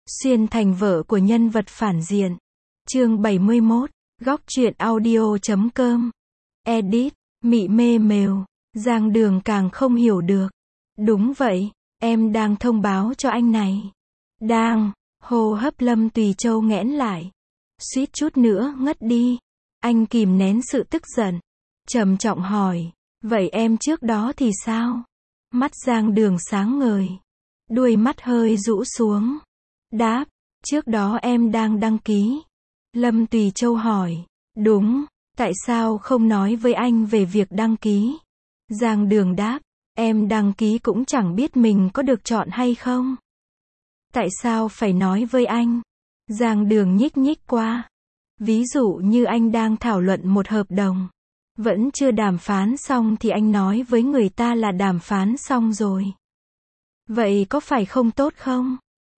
Xuyên thành vợ của nhân vật phản diện. Chương 71, góc truyện audio.com. Edit, Mị mê mều. Giang Đường càng không hiểu được. Đúng vậy, em đang thông báo cho anh này. Đang, hô hấp Lâm Tùy Châu nghẽn lại. Suýt chút nữa ngất đi. Anh kìm nén sự tức giận. Trầm trọng hỏi, vậy em trước đó thì sao? Mắt Giang Đường sáng ngời. Đuôi mắt hơi rũ xuống. Đáp, trước đó em đang đăng ký. Lâm Tùy Châu hỏi, đúng, tại sao không nói với anh về việc đăng ký? Giang Đường đáp, em đăng ký cũng chẳng biết mình có được chọn hay không. Tại sao phải nói với anh? Giang Đường nhích nhích qua. Ví dụ như anh đang thảo luận một hợp đồng. Vẫn chưa đàm phán xong thì anh nói với người ta là đàm phán xong rồi. Vậy có phải không tốt không?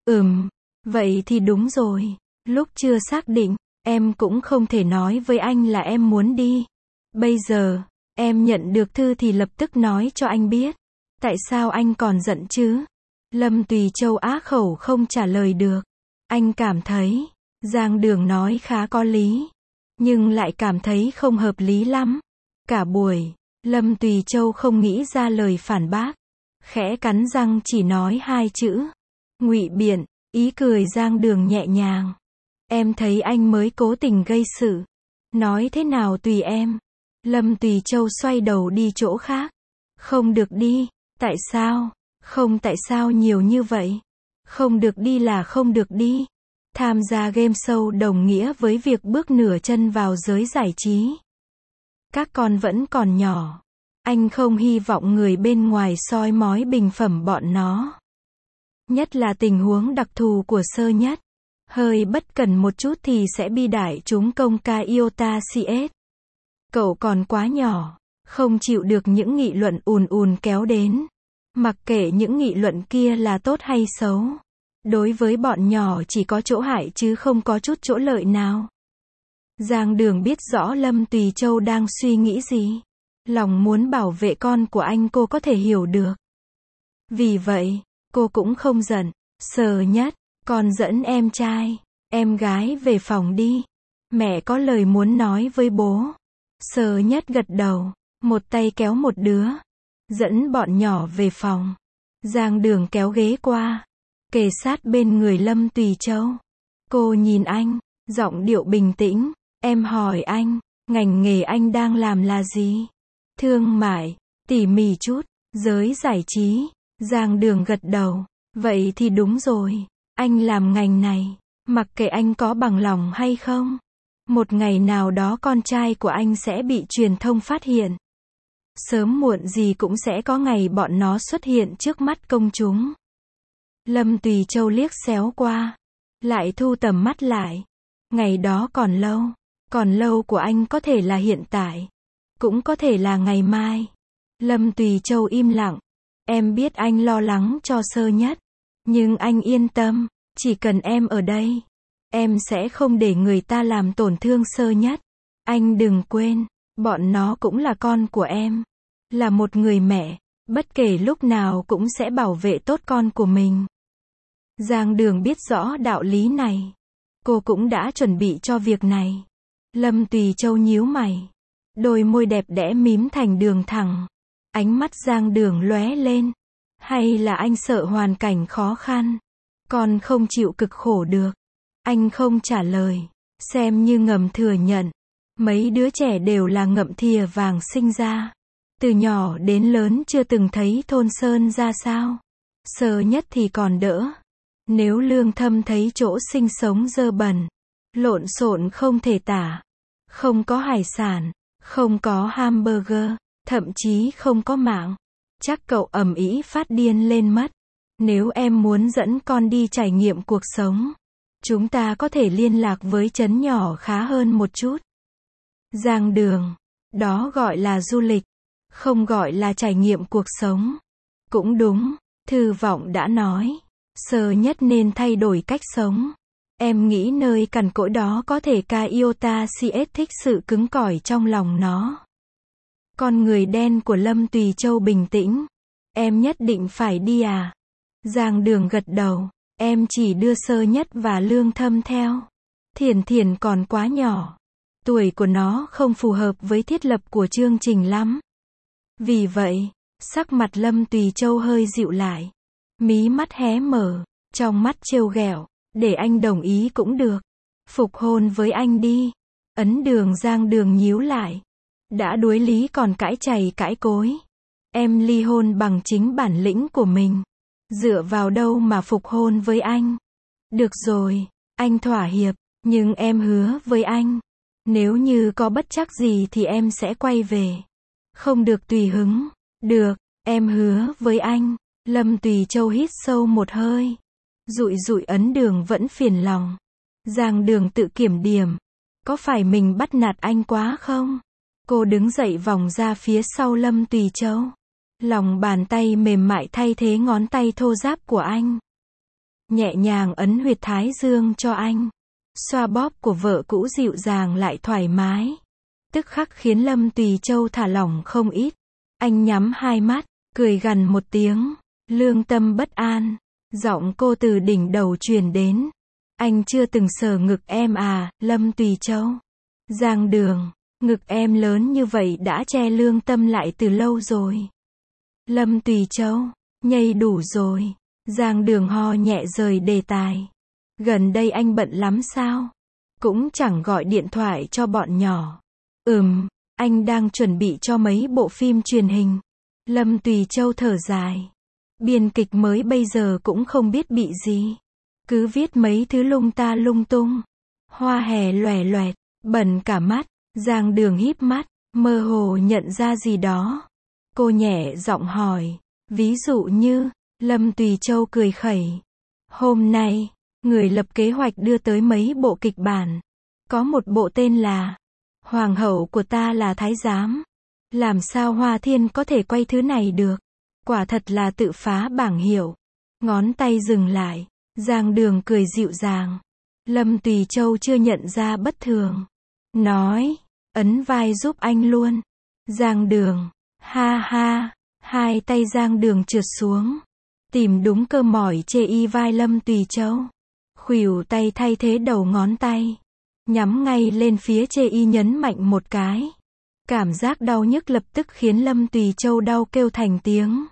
Vậy thì đúng rồi. Lúc chưa xác định, em cũng không thể nói với anh là em muốn đi. Bây giờ, em nhận được thư thì lập tức nói cho anh biết. Tại sao anh còn giận chứ? Lâm Tùy Châu á khẩu không trả lời được. Anh cảm thấy, Giang Đường nói khá có lý. Nhưng lại cảm thấy không hợp lý lắm. Cả buổi, Lâm Tùy Châu không nghĩ ra lời phản bác. Khẽ cắn răng chỉ nói hai chữ. Ngụy biện, ý cười Giang Đường nhẹ nhàng. Em thấy anh mới cố tình gây sự. Nói thế nào tùy em. Lâm Tùy Châu xoay đầu đi chỗ khác. Không được đi, tại sao? Không tại sao nhiều như vậy. Không được đi là không được đi. Tham gia game show đồng nghĩa với việc bước nửa chân vào giới giải trí. Các con vẫn còn nhỏ. Anh không hy vọng người bên ngoài soi mói bình phẩm bọn nó. Nhất là tình huống đặc thù của Sơ Nhất. Hơi bất cẩn một chút thì sẽ bi đại chúng công ca iota CS. Cậu còn quá nhỏ, không chịu được những nghị luận ùn ùn kéo đến. Mặc kệ những nghị luận kia là tốt hay xấu. Đối với bọn nhỏ chỉ có chỗ hại chứ không có chút chỗ lợi nào. Giang Đường biết rõ Lâm Tùy Châu đang suy nghĩ gì. Lòng muốn bảo vệ con của anh cô có thể hiểu được. Vì vậy, cô cũng không giận. Sơ Nhất, con dẫn em trai, em gái về phòng đi. Mẹ có lời muốn nói với bố. Sơ Nhất gật đầu, một tay kéo một đứa. Dẫn bọn nhỏ về phòng. Giang Đường kéo ghế qua. Kề sát bên người Lâm Tùy Châu. Cô nhìn anh, giọng điệu bình tĩnh. Em hỏi anh, ngành nghề anh đang làm là gì? Thương mại, tỉ mỉ chút, giới giải trí. Giang Đường gật đầu. Vậy thì đúng rồi. Anh làm ngành này, mặc kệ anh có bằng lòng hay không. Một ngày nào đó con trai của anh sẽ bị truyền thông phát hiện. Sớm muộn gì cũng sẽ có ngày bọn nó xuất hiện trước mắt công chúng. Lâm Tùy Châu liếc xéo qua. Lại thu tầm mắt lại. Ngày đó còn lâu của anh có thể là hiện tại. Cũng có thể là ngày mai. Lâm Tùy Châu im lặng. Em biết anh lo lắng cho Sơ Nhất. Nhưng anh yên tâm, chỉ cần em ở đây. Em sẽ không để người ta làm tổn thương Sơ Nhất. Anh đừng quên, bọn nó cũng là con của em. Là một người mẹ, bất kể lúc nào cũng sẽ bảo vệ tốt con của mình. Giang Đường biết rõ đạo lý này. Cô cũng đã chuẩn bị cho việc này. Lâm Tùy Châu nhíu mày. Đôi môi đẹp đẽ mím thành đường thẳng. Ánh mắt Giang Đường lóe lên. Hay là anh sợ hoàn cảnh khó khăn? Con không chịu cực khổ được. Anh không trả lời. Xem như ngầm thừa nhận. Mấy đứa trẻ đều là ngậm thìa vàng sinh ra. Từ nhỏ đến lớn chưa từng thấy thôn sơn ra sao. Sơ Nhất thì còn đỡ. Nếu Lương Thâm thấy chỗ sinh sống dơ bẩn, lộn xộn không thể tả. Không có hải sản, không có hamburger, thậm chí không có mạng. Chắc cậu ầm ĩ phát điên lên mất. Nếu em muốn dẫn con đi trải nghiệm cuộc sống, chúng ta có thể liên lạc với trấn nhỏ khá hơn một chút. Giang Đường, đó gọi là du lịch, không gọi là trải nghiệm cuộc sống. Cũng đúng, Thư Vọng đã nói, Sơ Nhất nên thay đổi cách sống. Em nghĩ nơi cằn cỗi đó có thể ca iota CS thích sự cứng cỏi trong lòng nó. Con người đen của Lâm Tùy Châu bình tĩnh. Em nhất định phải đi à? Giang Đường gật đầu. Em chỉ đưa sơ nhất và lương thâm theo. Thiển Thiển còn quá nhỏ. Tuổi của nó không phù hợp với thiết lập của chương trình lắm. Vì vậy, sắc mặt Lâm Tùy Châu hơi dịu lại. Mí mắt hé mở, trong mắt trêu ghẹo, để anh đồng ý cũng được. Phục hôn với anh đi. Ấn Đường Giang Đường nhíu lại. Đã đuối lý còn cãi chày cãi cối. Em ly hôn bằng chính bản lĩnh của mình. Dựa vào đâu mà phục hôn với anh? Được rồi, anh thỏa hiệp, nhưng em hứa với anh. Nếu như có bất trắc gì thì em sẽ quay về. Không được tùy hứng. Được, em hứa với anh. Lâm Tùy Châu hít sâu một hơi. Dụi dụi Ấn Đường vẫn phiền lòng. Giang Đường tự kiểm điểm. Có phải mình bắt nạt anh quá không? Cô đứng dậy vòng ra phía sau Lâm Tùy Châu. Lòng bàn tay mềm mại thay thế ngón tay thô ráp của anh. Nhẹ nhàng ấn huyệt thái dương cho anh. Xoa bóp của vợ cũ dịu dàng lại thoải mái. Tức khắc khiến Lâm Tùy Châu thả lỏng không ít. Anh nhắm hai mắt, cười gằn một tiếng. Lương tâm bất an. Giọng cô từ đỉnh đầu truyền đến. Anh chưa từng sờ ngực em à, Lâm Tùy Châu. Giang Đường, ngực em lớn như vậy đã che lương tâm lại từ lâu rồi. Lâm Tùy Châu, nhây đủ rồi. Giang Đường ho nhẹ rời đề tài. Gần đây anh bận lắm sao? Cũng chẳng gọi điện thoại cho bọn nhỏ. Anh đang chuẩn bị cho mấy bộ phim truyền hình. Lâm Tùy Châu thở dài. Biên kịch mới bây giờ cũng không biết bị gì. Cứ viết mấy thứ lung ta lung tung. Hoa hè loè loẹt, bẩn cả mắt. Giang Đường híp mắt, mơ hồ nhận ra gì đó. Cô nhẹ giọng hỏi. Ví dụ như, Lâm Tùy Châu cười khẩy. Hôm nay, người lập kế hoạch đưa tới mấy bộ kịch bản. Có một bộ tên là Hoàng hậu của ta là thái giám. Làm sao Hoa Thiên có thể quay thứ này được? Quả thật là tự phá bảng hiệu. Ngón tay dừng lại. Giang Đường cười dịu dàng. Lâm Tùy Châu chưa nhận ra bất thường. Nói, ấn vai giúp anh luôn. Giang Đường, ha ha. Hai tay Giang Đường trượt xuống. Tìm đúng cơ mỏi chê y vai Lâm Tùy Châu. Khuỷu tay thay thế đầu ngón tay. Nhắm ngay lên phía chê y nhấn mạnh một cái. Cảm giác đau nhức lập tức khiến Lâm Tùy Châu đau kêu thành tiếng.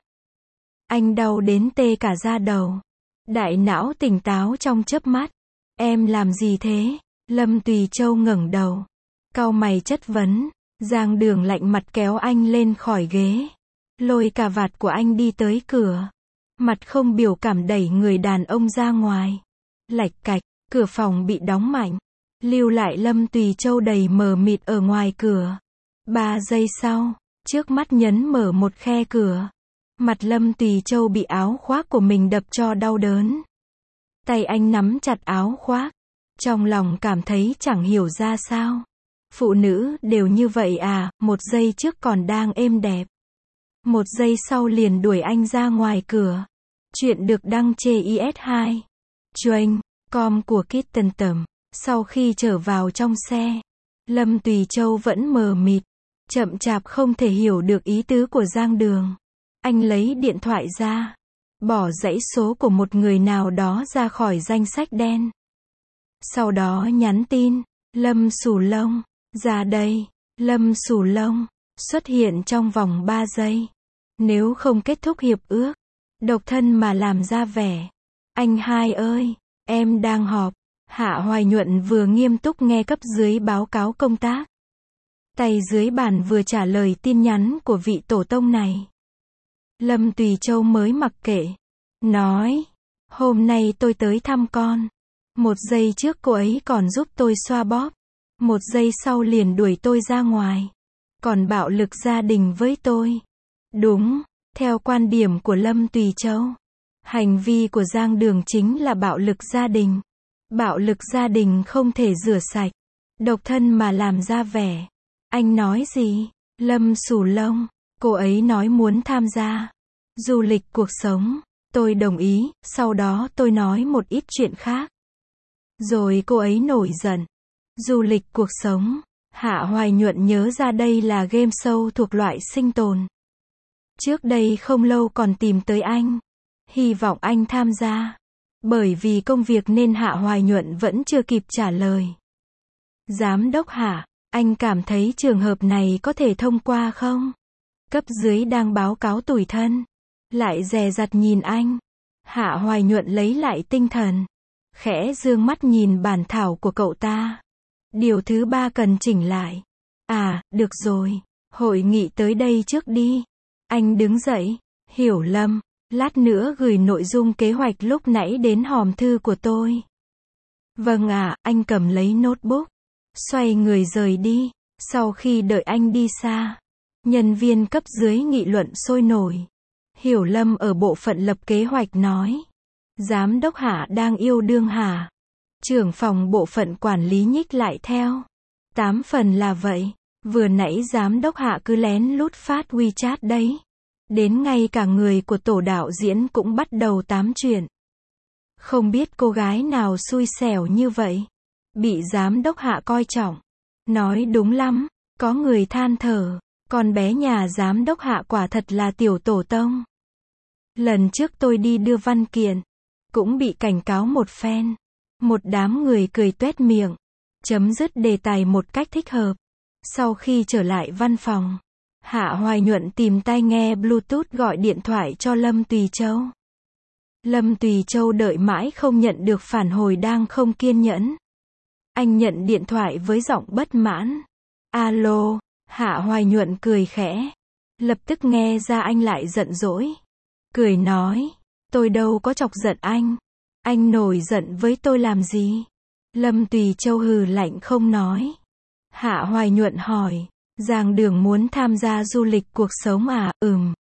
Anh đau đến tê cả da đầu. Đại não tỉnh táo trong chớp mắt. Em làm gì thế? Lâm Tùy Châu ngẩng đầu. Cau mày chất vấn. Giang Đường lạnh mặt kéo anh lên khỏi ghế. Lôi cà vạt của anh đi tới cửa. Mặt không biểu cảm đẩy người đàn ông ra ngoài. Lạch cạch, cửa phòng bị đóng mạnh. Lưu lại Lâm Tùy Châu đầy mờ mịt ở ngoài cửa. 3 giây sau, trước mắt nhấn mở một khe cửa. Mặt Lâm Tùy Châu bị áo khoác của mình đập cho đau đớn. Tay anh nắm chặt áo khoác. Trong lòng cảm thấy chẳng hiểu ra sao. Phụ nữ đều như vậy à, một giây trước còn đang êm đẹp. Một giây sau liền đuổi anh ra ngoài cửa. Chuyện được đăng trên IS2. Train.com của Kitten Tầm. Sau khi trở vào trong xe, Lâm Tùy Châu vẫn mờ mịt, chậm chạp không thể hiểu được ý tứ của Giang Đường. Anh lấy điện thoại ra, bỏ dãy số của một người nào đó ra khỏi danh sách đen. Sau đó nhắn tin, Lâm Sù Lông, ra đây. Lâm Sù Lông, xuất hiện trong vòng 3 giây. Nếu không kết thúc hiệp ước, độc thân mà làm ra vẻ. Anh hai ơi, em đang họp. Hạ Hoài Nhuận vừa nghiêm túc nghe cấp dưới báo cáo công tác. Tay dưới bàn vừa trả lời tin nhắn của vị tổ tông này. Lâm Tùy Châu mới mặc kệ. Nói, hôm nay tôi tới thăm con. Một giây trước cô ấy còn giúp tôi xoa bóp. Một giây sau liền đuổi tôi ra ngoài. Còn bạo lực gia đình với tôi. Đúng, theo quan điểm của Lâm Tùy Châu, hành vi của Giang Đường chính là bạo lực gia đình. Bạo lực gia đình không thể rửa sạch. Độc thân mà làm ra vẻ. Anh nói gì? Lâm Sù Lông, cô ấy nói muốn tham gia du lịch cuộc sống. Tôi đồng ý, sau đó tôi nói một ít chuyện khác. Rồi cô ấy nổi giận. Du lịch cuộc sống. Hạ Hoài Nhuận nhớ ra đây là game show thuộc loại sinh tồn. Trước đây không lâu còn tìm tới anh. Hy vọng anh tham gia. Bởi vì công việc nên Hạ Hoài Nhuận vẫn chưa kịp trả lời. Giám đốc Hạ, anh cảm thấy trường hợp này có thể thông qua không? Cấp dưới đang báo cáo tủi thân. Lại dè dặt nhìn anh. Hạ Hoài Nhuận lấy lại tinh thần. Khẽ dương mắt nhìn bản thảo của cậu ta. Điều thứ 3 cần chỉnh lại. À, được rồi. Hội nghị tới đây trước đi. Anh đứng dậy. Hiểu Lâm, lát nữa gửi nội dung kế hoạch lúc nãy đến hòm thư của tôi. Vâng ạ, anh cầm lấy notebook. Xoay người rời đi. Sau khi đợi anh đi xa, nhân viên cấp dưới nghị luận sôi nổi. Hiểu Lâm ở bộ phận lập kế hoạch nói. Giám đốc Hạ đang yêu đương hả? Trưởng phòng bộ phận quản lý nhích lại theo. 8 phần là vậy. Vừa nãy giám đốc Hạ cứ lén lút phát WeChat đấy. Đến ngay cả người của tổ đạo diễn cũng bắt đầu tám chuyện. Không biết cô gái nào xui xẻo như vậy. Bị giám đốc Hạ coi trọng. Nói đúng lắm, có người than thở. Con bé nhà giám đốc Hạ quả thật là tiểu tổ tông. Lần trước tôi đi đưa văn kiện, cũng bị cảnh cáo một phen. Một đám người cười tuét miệng. Chấm dứt đề tài một cách thích hợp. Sau khi trở lại văn phòng, Hạ Hoài Nhuận tìm tai nghe Bluetooth gọi điện thoại cho Lâm Tùy Châu. Lâm Tùy Châu đợi mãi không nhận được phản hồi đang không kiên nhẫn. Anh nhận điện thoại với giọng bất mãn. Alo, Hạ Hoài Nhuận cười khẽ. Lập tức nghe ra anh lại giận dỗi. Cười nói, tôi đâu có chọc giận anh. Anh nổi giận với tôi làm gì? Lâm Tùy Châu hừ lạnh không nói. Hạ Hoài Nhuận hỏi, Giang Đường muốn tham gia du lịch cuộc sống à?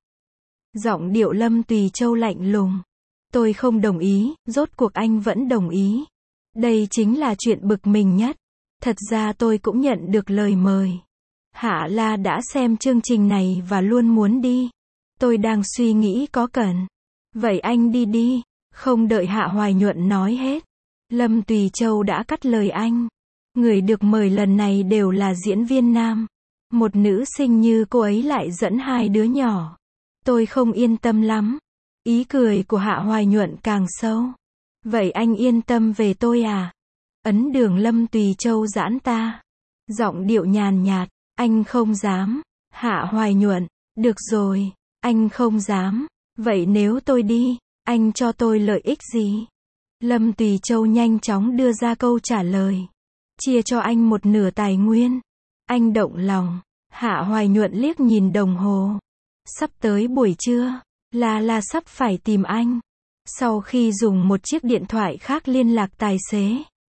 Giọng điệu Lâm Tùy Châu lạnh lùng. Tôi không đồng ý, rốt cuộc anh vẫn đồng ý. Đây chính là chuyện bực mình nhất. Thật ra tôi cũng nhận được lời mời. Hạ La đã xem chương trình này và luôn muốn đi. Tôi đang suy nghĩ có cần. Vậy anh đi đi. Không đợi Hạ Hoài Nhuận nói hết. Lâm Tùy Châu đã cắt lời anh. Người được mời lần này đều là diễn viên nam. Một nữ sinh như cô ấy lại dẫn 2 đứa nhỏ. Tôi không yên tâm lắm. Ý cười của Hạ Hoài Nhuận càng sâu. Vậy anh yên tâm về tôi à? Ấn đường Lâm Tùy Châu giãn ta. Giọng điệu nhàn nhạt. Anh không dám. Hạ Hoài Nhuận. Được rồi. Anh không dám. Vậy nếu tôi đi, anh cho tôi lợi ích gì? Lâm Tùy Châu nhanh chóng đưa ra câu trả lời. Chia cho anh 1/2 tài nguyên. Anh động lòng. Hạ Hoài Nhuận liếc nhìn đồng hồ. Sắp tới buổi trưa. Là sắp phải tìm anh. Sau khi dùng một chiếc điện thoại khác liên lạc tài xế,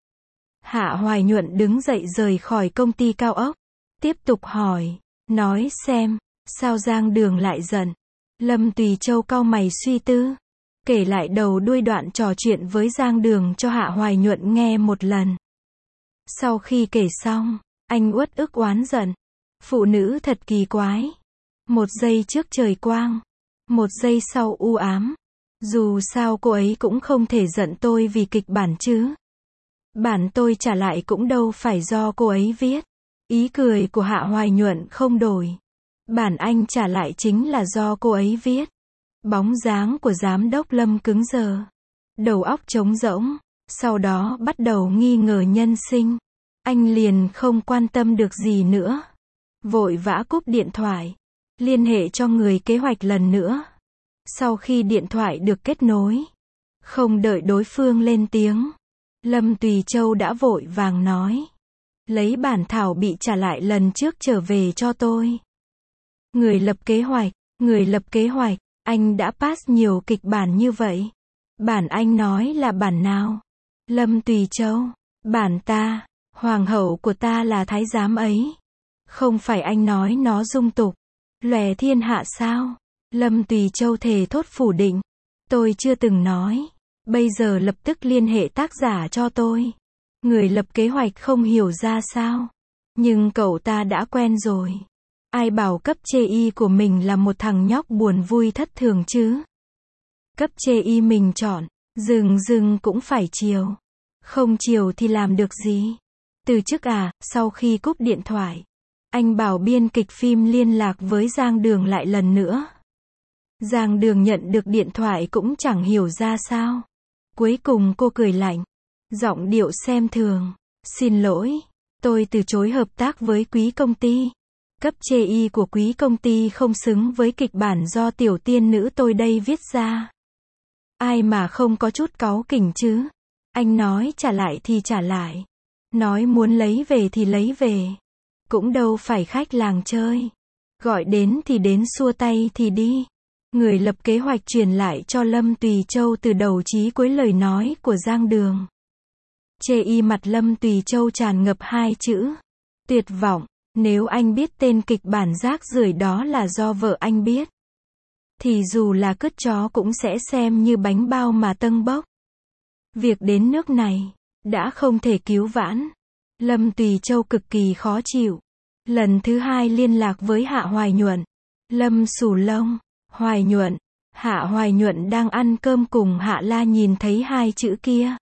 Hạ Hoài Nhuận đứng dậy rời khỏi công ty cao ốc. Tiếp tục hỏi. Nói xem, sao Giang Đường lại giận? Lâm Tùy Châu cau mày suy tư. Kể lại đầu đuôi đoạn trò chuyện với Giang Đường cho Hạ Hoài Nhuận nghe một lần. Sau khi kể xong, anh uất ức oán giận. Phụ nữ thật kỳ quái. Một giây trước trời quang, một giây sau u ám. Dù sao cô ấy cũng không thể giận tôi vì kịch bản chứ. Bản tôi trả lại cũng đâu phải do cô ấy viết. Ý cười của Hạ Hoài Nhuận không đổi. Bản anh trả lại chính là do cô ấy viết. Bóng dáng của giám đốc Lâm cứng đờ. Đầu óc trống rỗng. Sau đó bắt đầu nghi ngờ nhân sinh. Anh liền không quan tâm được gì nữa. Vội vã cúp điện thoại. Liên hệ cho người kế hoạch lần nữa. Sau khi điện thoại được kết nối, không đợi đối phương lên tiếng, Lâm Tùy Châu đã vội vàng nói. Lấy bản thảo bị trả lại lần trước trở về cho tôi. Người lập kế hoạch, anh đã pass nhiều kịch bản như vậy. Bản anh nói là bản nào? Lâm Tùy Châu, bản ta, hoàng hậu của ta là thái giám ấy. Không phải anh nói nó dung tục, lòe thiên hạ sao? Lâm Tùy Châu thề thốt phủ định. Tôi chưa từng nói. Bây giờ lập tức liên hệ tác giả cho tôi. Người lập kế hoạch không hiểu ra sao. Nhưng cậu ta đã quen rồi. Ai bảo cấp chê y của mình là một thằng nhóc buồn vui thất thường chứ? Cấp chê y mình chọn, dừng cũng phải chiều. Không chiều thì làm được gì? Từ chức à? Sau khi cúp điện thoại, anh bảo biên kịch phim liên lạc với Giang Đường lại lần nữa. Giang Đường nhận được điện thoại cũng chẳng hiểu ra sao. Cuối cùng cô cười lạnh. Giọng điệu xem thường. Xin lỗi, tôi từ chối hợp tác với quý công ty. Cấp chê y của quý công ty không xứng với kịch bản do tiểu tiên nữ tôi đây viết ra. Ai mà không có chút cáu kỉnh chứ. Anh nói trả lại thì trả lại. Nói muốn lấy về thì lấy về. Cũng đâu phải khách làng chơi. Gọi đến thì đến, xua tay thì đi. Người lập kế hoạch truyền lại cho Lâm Tùy Châu từ đầu chí cuối lời nói của Giang Đường. Chê y mặt Lâm Tùy Châu tràn ngập hai chữ. Tuyệt vọng. Nếu anh biết tên kịch bản rác rưởi đó là do vợ anh biết, thì dù là cứt chó cũng sẽ xem như bánh bao mà tâng bốc. Việc đến nước này, đã không thể cứu vãn. Lâm Tùy Châu cực kỳ khó chịu. Lần thứ hai liên lạc với Hạ Hoài Nhuận. Lâm xù lông. Hoài Nhuận. Hạ Hoài Nhuận đang ăn cơm cùng Hạ La nhìn thấy hai chữ kia.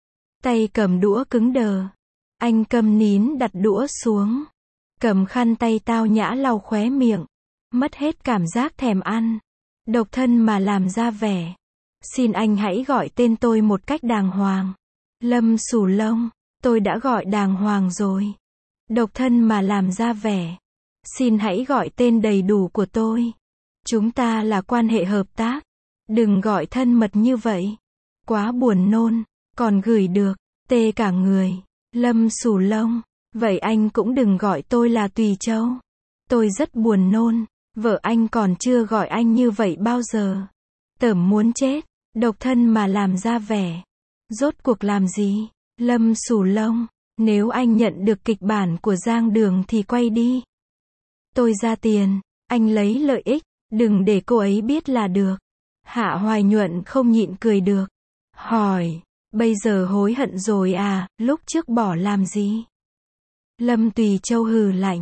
Tay cầm đũa cứng đờ. Anh câm nín đặt đũa xuống. Cầm khăn tay tao nhã lau khóe miệng. Mất hết cảm giác thèm ăn. Độc thân mà làm ra vẻ. Xin anh hãy gọi tên tôi một cách đàng hoàng. Lâm xù lông. Tôi đã gọi đàng hoàng rồi. Độc thân mà làm ra vẻ. Xin hãy gọi tên đầy đủ của tôi. Chúng ta là quan hệ hợp tác. Đừng gọi thân mật như vậy. Quá buồn nôn. Còn gửi được. Tê cả người. Lâm xù lông. Vậy anh cũng đừng gọi tôi là Tùy Châu. Tôi rất buồn nôn. Vợ anh còn chưa gọi anh như vậy bao giờ. Tởm muốn chết. Độc thân mà làm ra vẻ. Rốt cuộc làm gì? Lâm xù lông. Nếu anh nhận được kịch bản của Giang Đường thì quay đi. Tôi ra tiền. Anh lấy lợi ích. Đừng để cô ấy biết là được. Hạ Hoài Nhuận không nhịn cười được. Hỏi. Bây giờ hối hận rồi à, lúc trước bỏ làm gì? Lâm Tùy Châu hừ lạnh.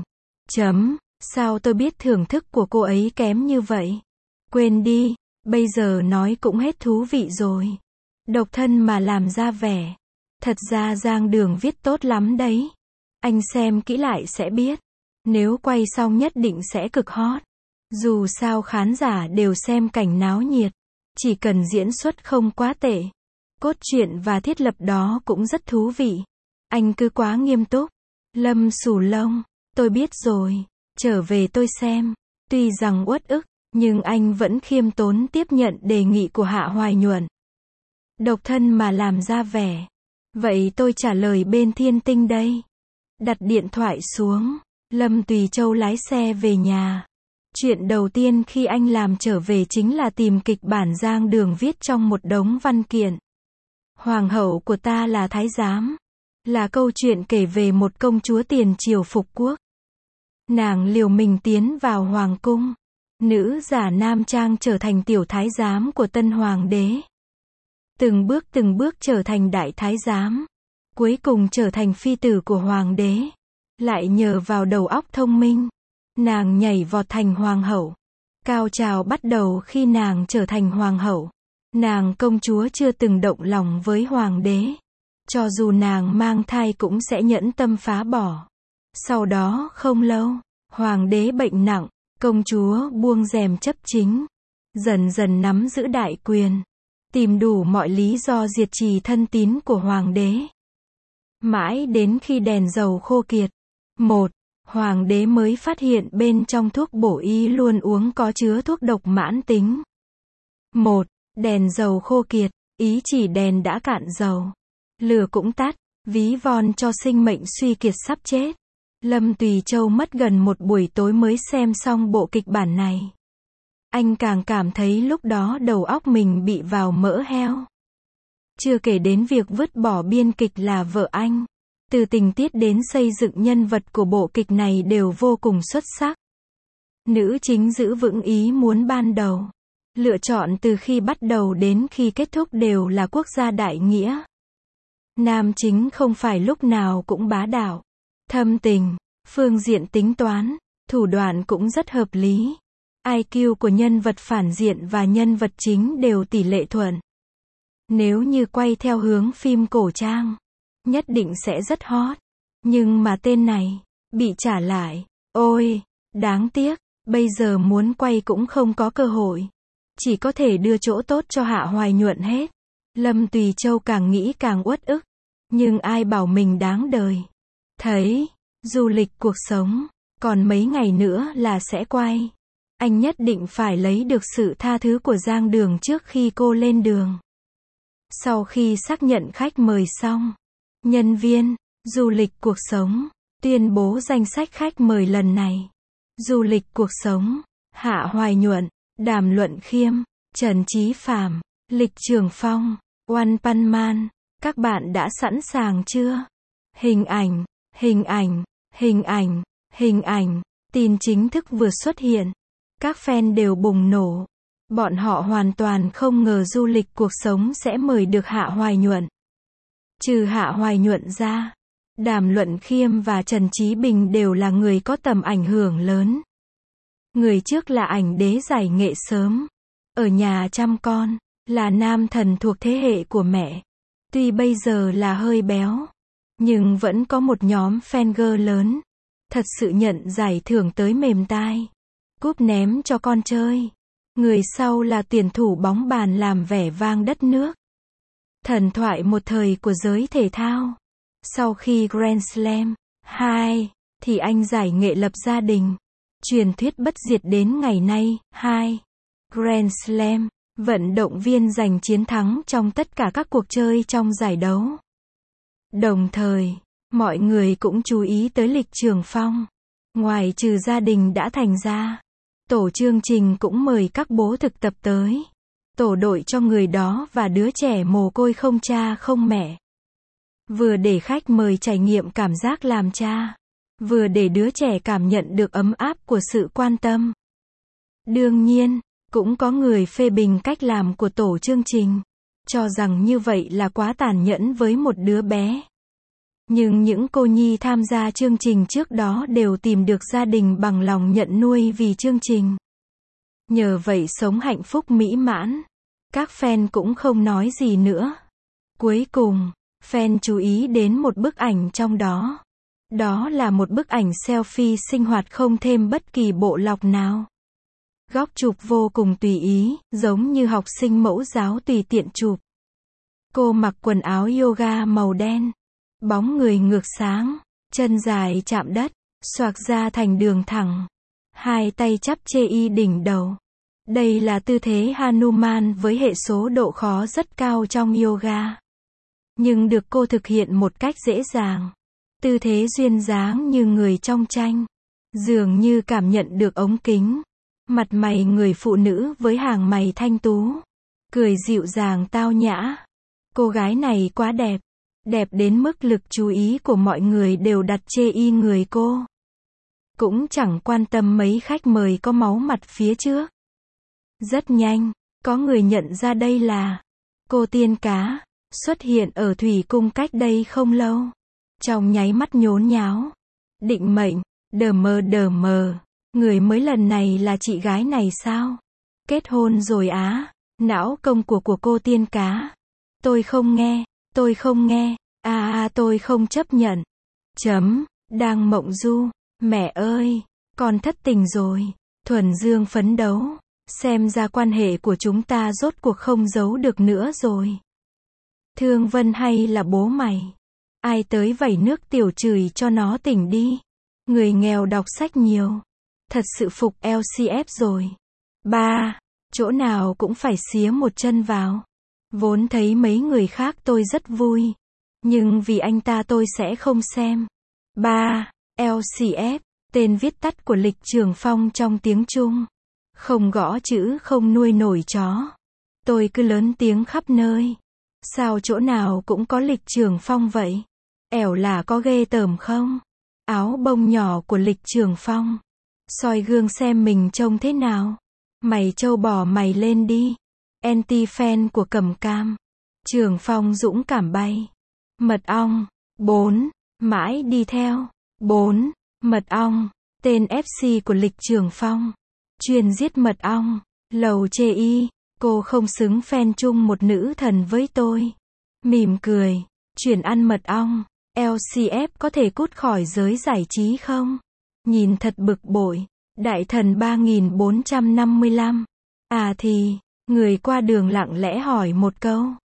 Sao tôi biết thưởng thức của cô ấy kém như vậy? Quên đi, bây giờ nói cũng hết thú vị rồi. Độc thân mà làm ra vẻ. Thật ra Giang Đường viết tốt lắm đấy. Anh xem kỹ lại sẽ biết. Nếu quay xong nhất định sẽ cực hot. Dù sao khán giả đều xem cảnh náo nhiệt. Chỉ cần diễn xuất không quá tệ. Cốt truyện và thiết lập đó cũng rất thú vị. Anh cứ quá nghiêm túc. Lâm xù lông. Tôi biết rồi. Trở về tôi xem. Tuy rằng uất ức, nhưng anh vẫn khiêm tốn tiếp nhận đề nghị của Hạ Hoài Nhuận. Độc thân mà làm ra vẻ. Vậy tôi trả lời bên Thiên Tinh đây. Đặt điện thoại xuống. Lâm Tùy Châu lái xe về nhà. Chuyện đầu tiên khi anh làm trở về chính là tìm kịch bản Giang Đường viết trong một đống văn kiện. Hoàng hậu của ta là thái giám. Là câu chuyện kể về một công chúa tiền triều phục quốc. Nàng liều mình tiến vào hoàng cung. Nữ giả nam trang trở thành tiểu thái giám của tân hoàng đế. Từng bước trở thành đại thái giám. Cuối cùng trở thành phi tử của hoàng đế. Lại nhờ vào đầu óc thông minh. Nàng nhảy vọt thành hoàng hậu. Cao trào bắt đầu khi nàng trở thành hoàng hậu. Nàng công chúa chưa từng động lòng với hoàng đế. Cho dù nàng mang thai cũng sẽ nhẫn tâm phá bỏ. Sau đó không lâu, hoàng đế bệnh nặng, công chúa buông rèm chấp chính. Dần dần nắm giữ đại quyền. Tìm đủ mọi lý do diệt trì thân tín của hoàng đế. Mãi đến khi đèn dầu khô kiệt. Hoàng đế mới phát hiện bên trong thuốc bổ y luôn uống có chứa thuốc độc mãn tính. Đèn dầu khô kiệt, ý chỉ đèn đã cạn dầu. Lửa cũng tắt, ví von cho sinh mệnh suy kiệt sắp chết. Lâm Tùy Châu mất gần một buổi tối mới xem xong bộ kịch bản này. Anh càng cảm thấy lúc đó đầu óc mình bị vào mỡ heo. Chưa kể đến việc vứt bỏ biên kịch là vợ anh. Từ tình tiết đến xây dựng nhân vật của bộ kịch này đều vô cùng xuất sắc. Nữ chính giữ vững ý muốn ban đầu. Lựa chọn từ khi bắt đầu đến khi kết thúc đều là quốc gia đại nghĩa. Nam chính không phải lúc nào cũng bá đạo. Thâm tình, phương diện tính toán, thủ đoạn cũng rất hợp lý. IQ của nhân vật phản diện và nhân vật chính đều tỷ lệ thuận. Nếu như quay theo hướng phim cổ trang, nhất định sẽ rất hot. Nhưng mà tên này, bị trả lại. Ôi, đáng tiếc, bây giờ muốn quay cũng không có cơ hội. Chỉ có thể đưa chỗ tốt cho Hạ Hoài Nhuận hết. Lâm Tùy Châu càng nghĩ càng uất ức. Nhưng ai bảo mình đáng đời. Thấy, du lịch cuộc sống, còn mấy ngày nữa là sẽ quay. Anh nhất định phải lấy được sự tha thứ của Giang Đường trước khi cô lên đường. Sau khi xác nhận khách mời xong, nhân viên, du lịch cuộc sống, tuyên bố danh sách khách mời lần này. Du lịch cuộc sống, Hạ Hoài Nhuận, Đàm Luận Khiêm, Trần Chí Phạm, Lịch Trường Phong, Oan Pan Man. Các bạn đã sẵn sàng chưa? Hình ảnh, hình ảnh, hình ảnh, hình ảnh. Tin chính thức vừa xuất hiện. Các fan đều bùng nổ. Bọn họ hoàn toàn không ngờ du lịch cuộc sống sẽ mời được Hạ Hoài Nhuận. Trừ Hạ Hoài Nhuận ra, Đàm Luận Khiêm và Trần Chí Bình đều là người có tầm ảnh hưởng lớn. Người trước là ảnh đế giải nghệ sớm, ở nhà chăm con, là nam thần thuộc thế hệ của mẹ. Tuy bây giờ là hơi béo, nhưng vẫn có một nhóm fan girl lớn. Thật sự nhận giải thưởng tới mềm tai. Cúp ném cho con chơi. Người sau là tuyển thủ bóng bàn làm vẻ vang đất nước. Thần thoại một thời của giới thể thao. Sau khi Grand Slam 2, thì anh giải nghệ lập gia đình. Truyền thuyết bất diệt đến ngày nay. 2. Grand Slam, vận động viên giành chiến thắng trong tất cả các cuộc chơi trong giải đấu. Đồng thời, mọi người cũng chú ý tới Lịch Trường Phong. Ngoài trừ gia đình đã thành ra, tổ chương trình cũng mời các bố thực tập tới. Tổ đội cho người đó và đứa trẻ mồ côi không cha không mẹ. Vừa để khách mời trải nghiệm cảm giác làm cha, vừa để đứa trẻ cảm nhận được ấm áp của sự quan tâm. Đương nhiên, cũng có người phê bình cách làm của tổ chương trình, cho rằng như vậy là quá tàn nhẫn với một đứa bé. Nhưng những cô nhi tham gia chương trình trước đó đều tìm được gia đình bằng lòng nhận nuôi vì chương trình. Nhờ vậy sống hạnh phúc mỹ mãn. Các fan cũng không nói gì nữa. Cuối cùng, fan chú ý đến một bức ảnh trong đó. Đó là một bức ảnh selfie sinh hoạt không thêm bất kỳ bộ lọc nào. Góc chụp vô cùng tùy ý, giống như học sinh mẫu giáo tùy tiện chụp. Cô mặc quần áo yoga màu đen. Bóng người ngược sáng, chân dài chạm đất, xoạc ra thành đường thẳng. Hai tay chắp chê y đỉnh đầu. Đây là tư thế Hanuman với hệ số độ khó rất cao trong yoga. Nhưng được cô thực hiện một cách dễ dàng. Tư thế duyên dáng như người trong tranh. Dường như cảm nhận được ống kính. Mặt mày người phụ nữ với hàng mày thanh tú. Cười dịu dàng tao nhã. Cô gái này quá đẹp. Đẹp đến mức lực chú ý của mọi người đều đặt chê y người cô. Cũng chẳng quan tâm mấy khách mời có máu mặt phía trước. Rất nhanh, có người nhận ra đây là cô Tiên Cá, xuất hiện ở Thủy Cung cách đây không lâu. Trong nháy mắt nhốn nháo. Định mệnh, đờ mờ, người mới lần này là chị gái này sao? Kết hôn rồi á, não công của cô Tiên Cá. Tôi không nghe, tôi không chấp nhận. Đang mộng du, mẹ ơi, con thất tình rồi. Thuần Dương phấn đấu. Xem ra quan hệ của chúng ta rốt cuộc không giấu được nữa rồi. Thương Vân hay là bố mày? Ai tới vẩy nước tiểu chửi cho nó tỉnh đi. Người nghèo đọc sách nhiều. Thật sự phục LCF rồi. Chỗ nào cũng phải xía một chân vào. Vốn thấy mấy người khác tôi rất vui. Nhưng vì anh ta tôi sẽ không xem. LCF, tên viết tắt của Lịch Trường Phong trong tiếng Trung. Không gõ chữ không nuôi nổi chó. Tôi cứ lớn tiếng khắp nơi. Sao chỗ nào cũng có Lịch Trường Phong vậy? Ẻo là có ghê tởm không? Áo bông nhỏ của Lịch Trường Phong. Soi gương xem mình trông thế nào. Mày trâu bò mày lên đi. Anti-fan của Cẩm Cam. Trường Phong dũng cảm bay. Mật ong. 4. Mãi đi theo. 4. Mật ong. Tên FC của Lịch Trường Phong. Chuyên giết mật ong. Lầu chê y. Cô không xứng fan chung một nữ thần với tôi. Mỉm cười. Chuyển ăn mật ong. LCF có thể cút khỏi giới giải trí không? Nhìn thật bực bội. Đại thần 3455. À thì, người qua đường lặng lẽ hỏi một câu.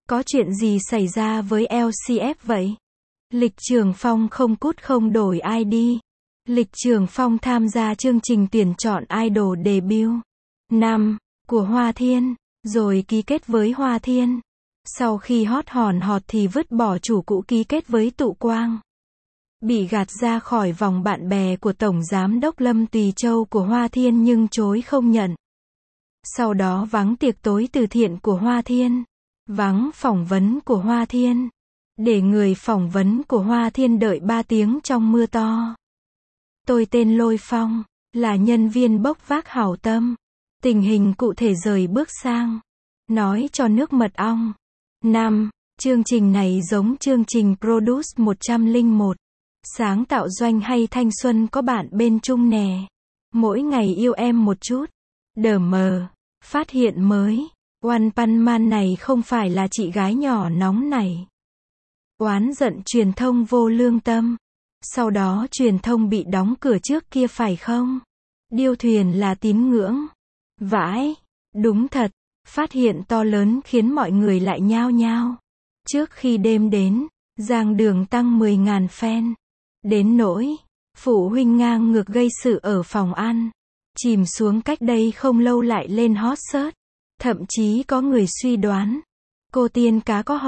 Có chuyện gì xảy ra với LCF vậy? Lịch Trường Phong không cút không đổi ID. Lịch Trường Phong tham gia chương trình tuyển chọn idol debut năm của Hoa Thiên, rồi ký kết với Hoa Thiên. Sau khi hot hòn hot thì vứt bỏ chủ cũ ký kết với Tụ Quang. Bị gạt ra khỏi vòng bạn bè của Tổng Giám đốc Lâm Tùy Châu của Hoa Thiên nhưng chối không nhận. Sau đó vắng tiệc tối từ thiện của Hoa Thiên. Vắng phỏng vấn của Hoa Thiên. Để người phỏng vấn của Hoa Thiên đợi 3 tiếng trong mưa to. Tôi tên Lôi Phong, là nhân viên bốc vác hảo tâm. Tình hình cụ thể rời bước sang. Nói cho nước mật ong. 5. Chương trình này giống chương trình Produce 101. Sáng tạo doanh hay thanh xuân có bạn bên chung nè. Mỗi ngày yêu em một chút. Đờ mờ. Phát hiện mới. One Punch Man này không phải là chị gái nhỏ nóng này. Oán giận truyền thông vô lương tâm. Sau đó truyền thông bị đóng cửa trước kia phải không? Điêu thuyền là tín ngưỡng. Vãi. Đúng thật. Phát hiện to lớn khiến mọi người lại nhao nhao. Trước khi đêm đến, Giang Đường tăng 10.000 fan. Đến nỗi, phụ huynh ngang ngược gây sự ở phòng ăn. Chìm xuống cách đây không lâu lại lên hot search. Thậm chí có người suy đoán, cô tiên cá có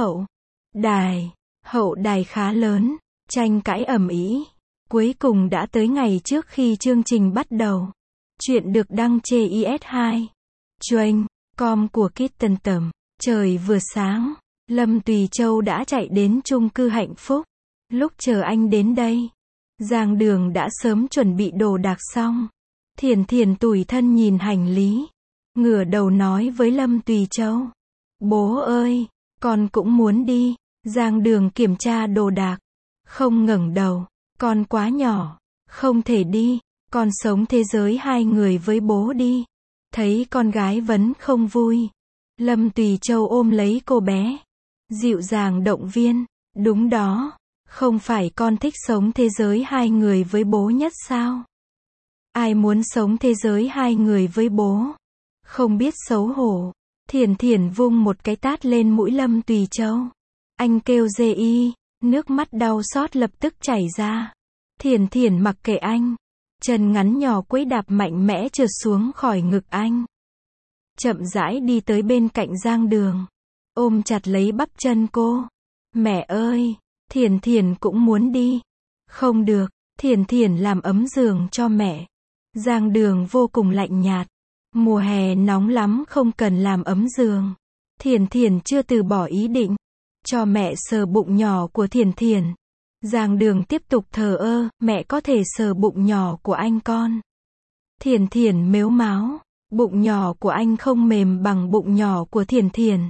hậu đài khá lớn, tranh cãi ầm ĩ. Cuối cùng đã tới ngày trước khi chương trình bắt đầu. Chuyện được đăng trên IS2. Chuyên com của Kitten Tầm. Trời vừa sáng, Lâm Tùy Châu đã chạy đến chung cư Hạnh Phúc. Lúc chờ anh đến đây, Giang Đường đã sớm chuẩn bị đồ đạc xong. Thiền Thiền tủi thân nhìn hành lý, ngửa đầu nói với Lâm Tùy Châu. Bố ơi, con cũng muốn đi. Giang Đường kiểm tra đồ đạc, không ngẩng đầu. Con quá nhỏ, không thể đi. Con sống thế giới hai người với bố đi. Thấy con gái vẫn không vui, Lâm Tùy Châu ôm lấy cô bé, dịu dàng động viên. Đúng đó, không phải con thích sống thế giới hai người với bố nhất sao? Ai muốn sống thế giới hai người với bố? Không biết xấu hổ. Thiền Thiền vung một cái tát lên mũi Lâm Tùy Châu. Anh kêu dê y, nước mắt đau xót lập tức chảy ra. Thiền Thiền mặc kệ anh. Chân ngắn nhỏ quấy đạp mạnh mẽ trượt xuống khỏi ngực anh. Chậm rãi đi tới bên cạnh Giang Đường. Ôm chặt lấy bắp chân cô. Mẹ ơi, Thiền Thiền cũng muốn đi. Không được, Thiền Thiền làm ấm giường cho mẹ. Giang Đường vô cùng lạnh nhạt. Mùa hè nóng lắm không cần làm ấm giường. Thiền Thiền chưa từ bỏ ý định. Cho mẹ sờ bụng nhỏ của Thiền Thiền. Giang Đường tiếp tục thờ ơ, mẹ có thể sờ bụng nhỏ của anh con. Thiền Thiền mếu máo, bụng nhỏ của anh không mềm bằng bụng nhỏ của Thiền Thiền.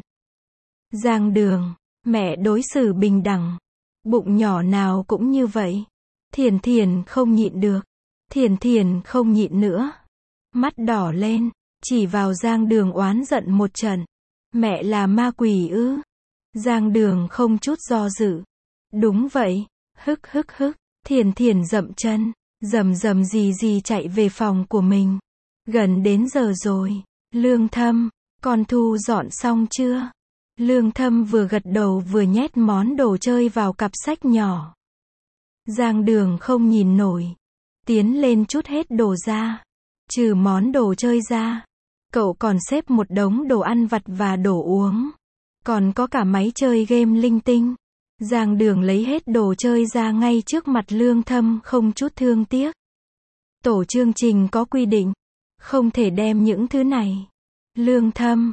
Giang Đường, mẹ đối xử bình đẳng. Bụng nhỏ nào cũng như vậy. Thiền Thiền không nhịn được. Thiền Thiền không nhịn nữa. Mắt đỏ lên, chỉ vào Giang Đường oán giận một trận. Mẹ là ma quỷ ư? Giang Đường không chút do dự. Đúng vậy. Hức hức hức. Thiền Thiền dậm chân, rầm rầm rì rì chạy về phòng của mình. Gần đến giờ rồi. Lương Thâm, con thu dọn xong chưa? Lương Thâm vừa gật đầu vừa nhét món đồ chơi vào cặp sách nhỏ. Giang Đường không nhìn nổi. Tiến lên trút hết đồ ra. Trừ món đồ chơi ra, cậu còn xếp một đống đồ ăn vặt và đồ uống. Còn có cả máy chơi game linh tinh. Giang Đường lấy hết đồ chơi ra ngay trước mặt Lương Thâm không chút thương tiếc. Tổ chương trình có quy định, không thể đem những thứ này. Lương Thâm,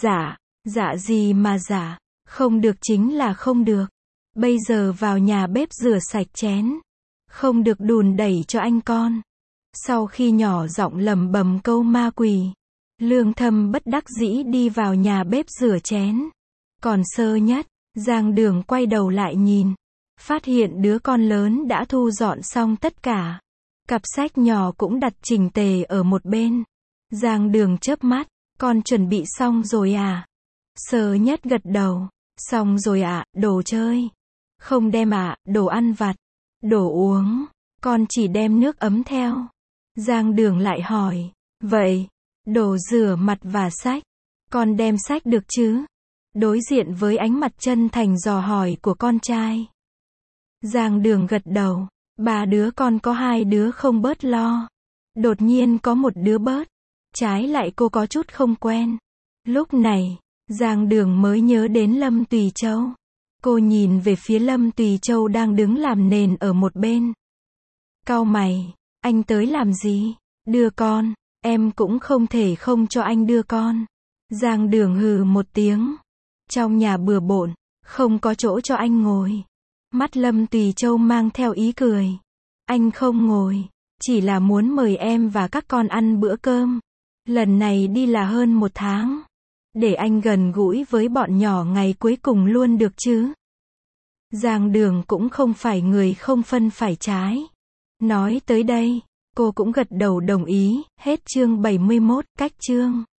dạ gì mà dạ, không được chính là không được. Bây giờ vào nhà bếp rửa sạch chén. Không được đùn đẩy cho anh con. Sau khi nhỏ giọng lẩm bẩm câu ma quỷ, Lương Thâm bất đắc dĩ đi vào nhà bếp rửa chén. Còn sơ nhất, Giang Đường quay đầu lại nhìn, phát hiện đứa con lớn đã thu dọn xong tất cả. Cặp sách nhỏ cũng đặt chỉnh tề ở một bên. Giang Đường chớp mắt, con chuẩn bị xong rồi à? Sơ nhất gật đầu, xong rồi ạ, đồ chơi. Không đem ạ, đồ ăn vặt, đồ uống, con chỉ đem nước ấm theo. Giang Đường lại hỏi, vậy, đồ rửa mặt và sách, con đem sách được chứ? đối diện với ánh mặt chân thành dò hỏi của con trai. Giang Đường gật đầu, 3 đứa con có 2 đứa không bớt lo. Đột nhiên có một đứa bớt, trái lại cô có chút không quen. Lúc này, Giang Đường mới nhớ đến Lâm Tùy Châu. Cô nhìn về phía Lâm Tùy Châu đang đứng làm nền ở một bên. Cau mày, anh tới làm gì? Đưa con, em cũng không thể không cho anh đưa con. Giang Đường hừ một tiếng. Trong nhà bừa bộn, không có chỗ cho anh ngồi. Mắt Lâm Tùy Châu mang theo ý cười. Anh không ngồi, chỉ là muốn mời em và các con ăn bữa cơm. Lần này đi là hơn 1 tháng. Để anh gần gũi với bọn nhỏ ngày cuối cùng luôn được chứ. Giang Đường cũng không phải người không phân phải trái. Nói tới đây, cô cũng gật đầu đồng ý. Hết chương 71, cách chương.